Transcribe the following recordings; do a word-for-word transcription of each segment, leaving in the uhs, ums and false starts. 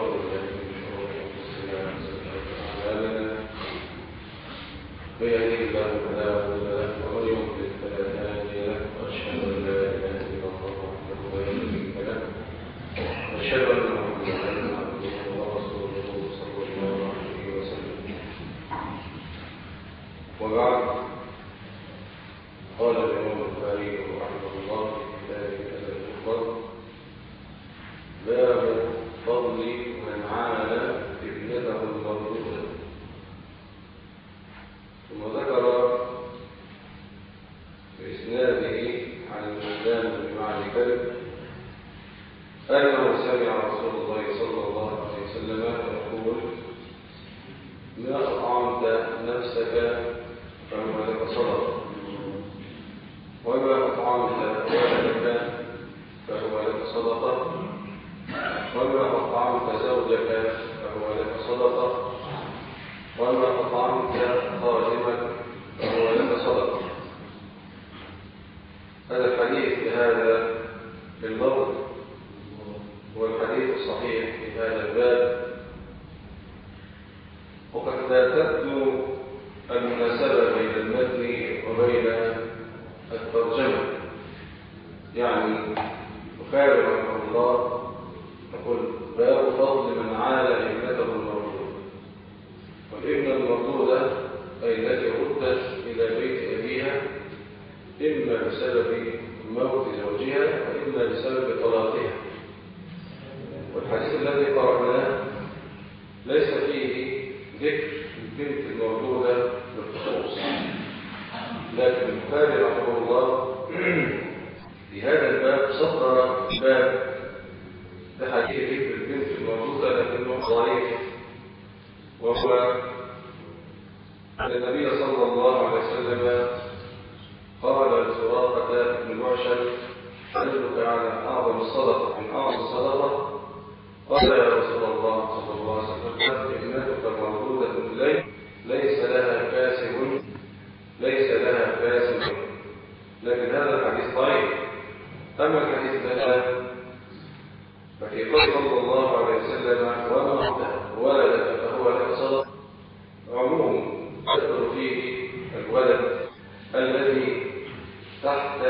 بالله من شرور أنفسنا وسيئات أعمالنا من يهده الله فلا مضل له ومن يضلل فلا هادي له وأشهد أن لا إله إلا الله وحده لا شريك له وأشهد أن محمدا عبده ورسوله صلى الله عليه وسلم. وبعد، قال الإمام البخاري رحمه الله في كتابه الأدب المفرد: باب فضل من عال ابنته المولودة. ثم ذكر بإسناده عن المقدام بن معد كلب أنه سمع رسول الله صلى الله عليه وسلم يقول: ما أطعمت نفسك فهو لك صدقة، وما أطعمت ولدك فهو لك صدقة، وما أطعمت زوجك فهو لك صدقة، وما أطعمت خادمك فهو لك صدقة. هذا الحديث بهذا اللفظ هو الحديث الصحيح في هذا الباب، وقد لا تبدو المناسبة بين المتن وبين الترجمة. يعني البخاري رحمه الله يقول: باب فضل من عال ابنته المولودة. والابنة المولودة أي التي ردت إلى بيت أبيها إما بسبب موت زوجها وإما بسبب طلاقها. والحديث الذي قرأناه ليس فيه ذكر البنت المولودة بالخصوص، لكن البخاري رحمه الله في هذا الباب صدر باب لحديث ذكر البنت المولودة لكنه ضعيف، وهو أن النبي صلى الله عليه وسلم قال لسراقة بن معشر: أدلك على أعظم الصدقة من أعظم الصدقة؟ قال: يا رسول الله صلى الله عليه وسلم، ابنتك مولودة إليك ليس لها كاسب ليس لها كاسب. لكن هذا الحديث ضعيف. أما الحديث الثاني ففي قول صلى الله عليه وسلم: وما أعطى ولدك فهو لك صدقة، عموم يدخل فيه الولد الذي تحت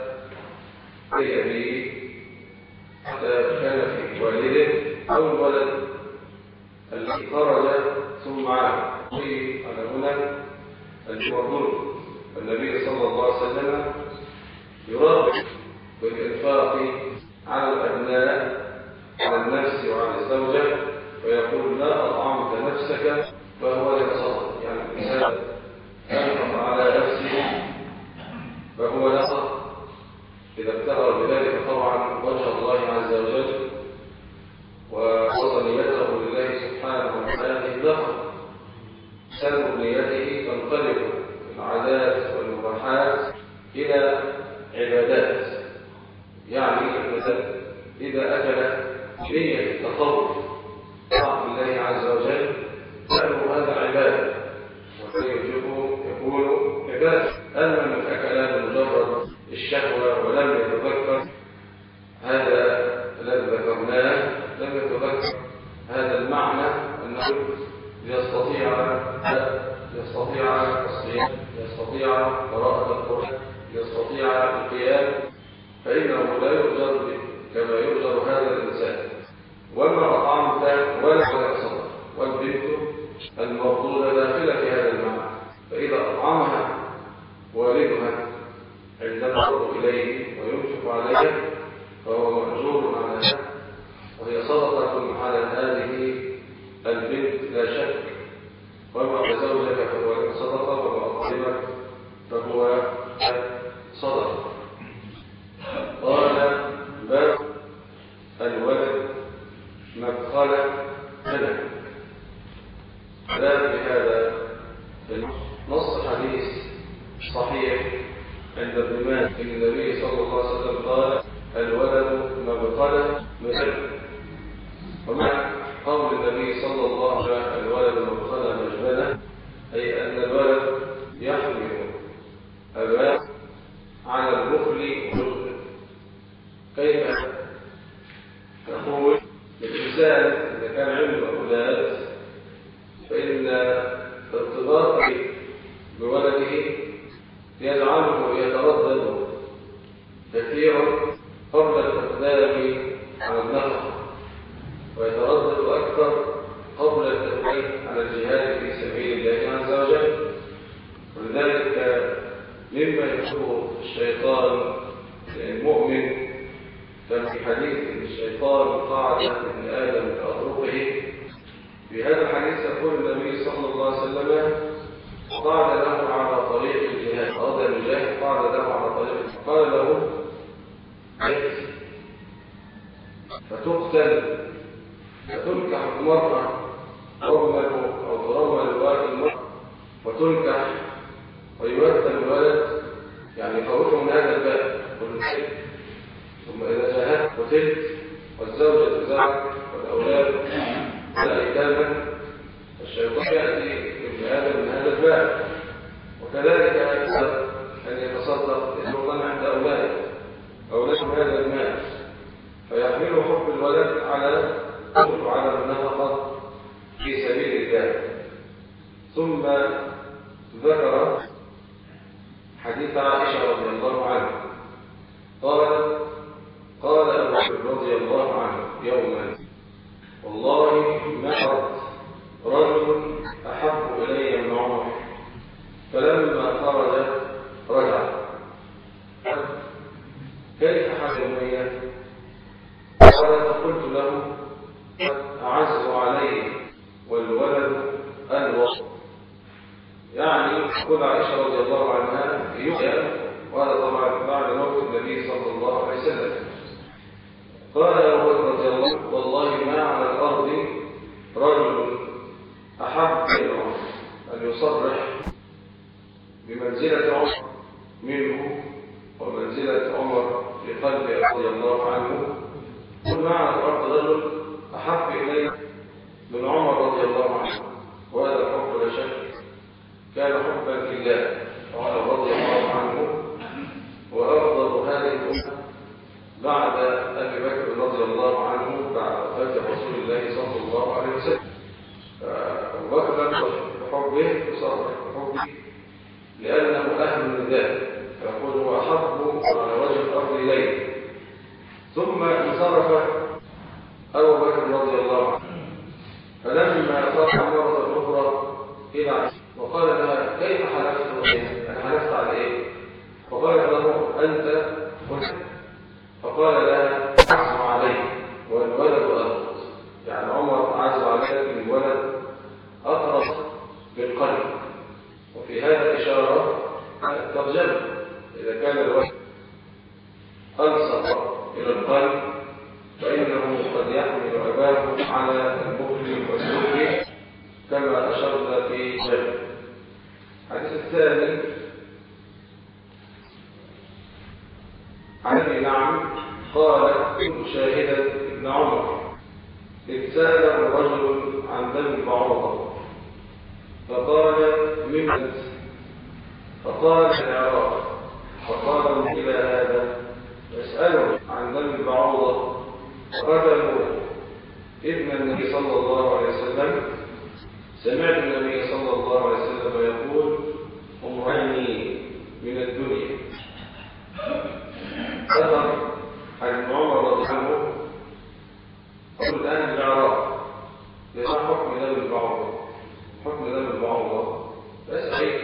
أبيه حتى كان في والده، أو الولد الذي خرج ثم عاد. على هنا المرضون النبي صلى الله عليه وسلم يرغب بالإنفاق على الأبناء، على النفس وعلى الزوجة، ويقول: ما أطعمت نفسك فهو لك صدقة. يعني الإنسان ينفق على نفسه فهو له صدقة إذا ابتغى بذلك طبعا وجه الله عز وجل ووصل نيته لله سبحانه وتعالى له. سبب نيته تنقلب العادات والمباحات إلى عبادات. يعني مثلا إذا أكل نية التطوع طاعة الله عز وجل فإنه هذا عبادة، وسيجب يكون عبادة. أما من أكل مجرد الشهوة ولم يتذكر هذا الذي ذكرناه، لم يتذكر هذا المعنى أنه يستطيع يستطيع الصيام، يستطيع قراءة القرآن، يستطيع القيام، فإنه لا يؤجر كما يؤجر هذا الإنسان. وما أطعمت ولا صدقة، والبنت المفضولة داخلة في هذا المعنى. فإذا أطعمها والدها عندما ينظر إليه وينفق عليه فهو مأجور على ذلك، وهي صدقة على هذه البنت لا شك. وما زوجك فهو لك صدقة، وما أطعمك فهو صدقة. قال: باب الولد مدخل منه. باب بهذا نص حديث صحيح عند ابن ماجه ان النبي صلى الله عليه وسلم قال: الولد مدخل منه. ومع قول النبي صلى الله عليه وسلم الولد مدخل مجبنه، اي ان الولد يحمل اباه على البخل والجبن. كيف نقول للإنسان إذا كان عنده أولاد فإن ارتباطه بولده يجعله يتردد كثيرا قبل الإقدام على النفقة، ويتردد أكثر قبل التقديم على الجهاد في سبيل الله عز وجل. ولذلك مما يحبه الشيطان المؤمن كان في حديث الشيطان قاعد ابن آدم كأطرقه. في هذا الحديث يقول النبي صلى الله عليه وسلم قال له على طريق الجهاد، أراد الجهاد قال له على طريق الجهاد، قال له عيد فتقتل فتنكح المرأة ترمل أو ترمل الوالد المرأة وتنكح ويوتى الولد، يعني يخوفه من هذا الباب والمسجد. ثم إذا جاهدت قتلت والزوجة تزعل والأولاد لا إيتاما، الشيطان يأتي ابن آدم من هذا الباب. وكذلك يكسر أن يتصدق يسلطن عند أولاده أولادهم هذا المال فيحمل حب الولد على على النفقة في سبيل الله. ثم ذكر حديث عائشة رضي الله عنها قال قال أبو بكر رضي الله عنه يوما والله ما رأت رجل أحب إلي من عمر، فلما خرج رجع كيف حال أمية؟ قال فقلت له أعز علي والولد الوصف، يعني تقول عائشة رضي الله عنها يحيى، وهذا طبعا بعد موت النبي صلى الله عليه وسلم. قال أبو بكر رضي الله عنه والله ما على الأرض رجل أحب إليه أن يصرح بمنزلة عمر منه ومنزلة عمر في قلبه رضي الله عنه. ما على الأرض رجل أحب إليه من عمر رضي الله عنه، وهذا الحب لا شك كان حبا في الله وعمر رضي الله عنه وأفضل هذه الأمة بعد أبي بكر رضي الله عنه بعد وفاة رسول الله صلى الله عليه وسلم. أبو بكر بحبه يصرح بحبه لأنه أهل لذلك، فيقول هو أحب على وجه الأرض إليه. ثم انصرف أبو بكر رضي الله عنه، فلما صرح مرة أخرى إلى عائشة وقال لها كيف حلفت؟ أنا حلفت على إيه؟ فقالت له أنت قلت، فقال لها أعز علي والولد أقرب، يعني عمر أعز علي من الولد أقرب بالقلب. وفي هذا إشارة الترجمة، إذا كان الولد ألصق إلى القلب فإنه قد يحمل أباه على البخل والسلوك كما أشرنا في جنب. الحديث الثاني عن نعم قال كنت شاهدا ابن عمر إذ سأله رجل عن دم بعوضة فقال من أنت؟ فقال العراق. فقال إلى هذا يسأله عن دم بعوضة فقتلوا ابن النبي صلى الله عليه وسلم. سمعت النبي صلى الله عليه وسلم يقول امرني من الدنيا. ذكر عن عمر رضي الله عنه قال الآن العراق ليس حكم دم البعوضة، حكم دم البعوضة ليس شيء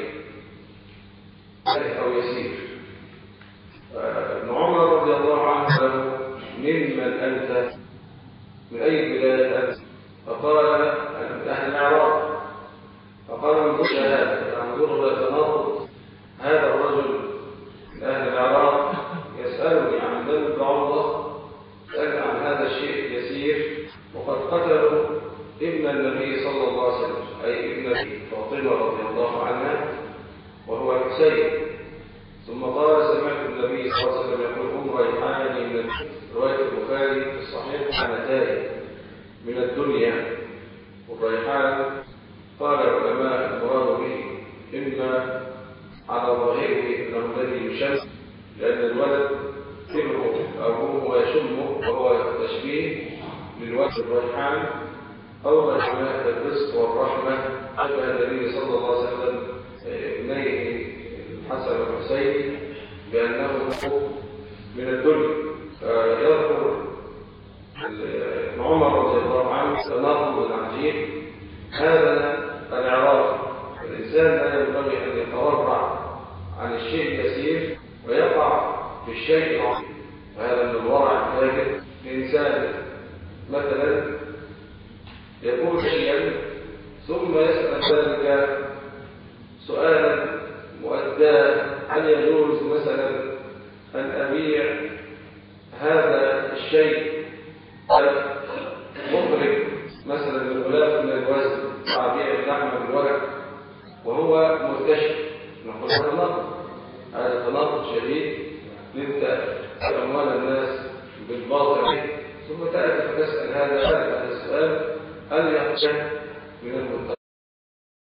أو يسير. ابن عمر رضي الله عنه ممن أنت؟ من أي بلاد أنت؟ فقال من أهل العراق. فقال من هذا؟ ينظر إلى تناقض هذا الرجل من أهل العراق يسألني عن دم البعوضة، يسألني عن هذا الشيء يسير، وقد قتلوا ابن النبي صلى الله عليه وسلم أي ابن فاطمة رضي الله عنها وهو الحسين. ثم قال سمعت النبي صلى الله عليه وسلم يقول هم ريحان من رواية البخاري في الصحيح حنتان من الدنيا. والريحان قال العلماء المراد به إما على ظاهره أنه الذي يشم، لأن الولد يكره أبوه ويشمه وهو تشبيه للوجه الريحان، أول أسماء الرزق والرحمة أشبه النبي صلى الله عليه وسلم ابنيه الحسن والحسين بأنه من الدنيا. فيذكر عمر رضي الله عنه تناقض العجيب هذا الإعراض. الإنسان لا ينبغي أن يتورع عن الشيء اليسير ويقع في الشيء العظيم، وهذا من الورع الفاجر. الإنسان مثلا يقول شيئا ثم يسأل ذلك سؤالا مؤداه: هل يجوز مثلا أن أبيع هذا الشيء المخرج مثلا الغلاف من الوزن وأبيع اللحم بالورق وهو مرتشف؟ نقول هذا تناقض، هذا تناقض شديد. انت اموال الناس بالباطل ثم تاتي فتسال هذا هذا السؤال: هل يخشى من المتقين؟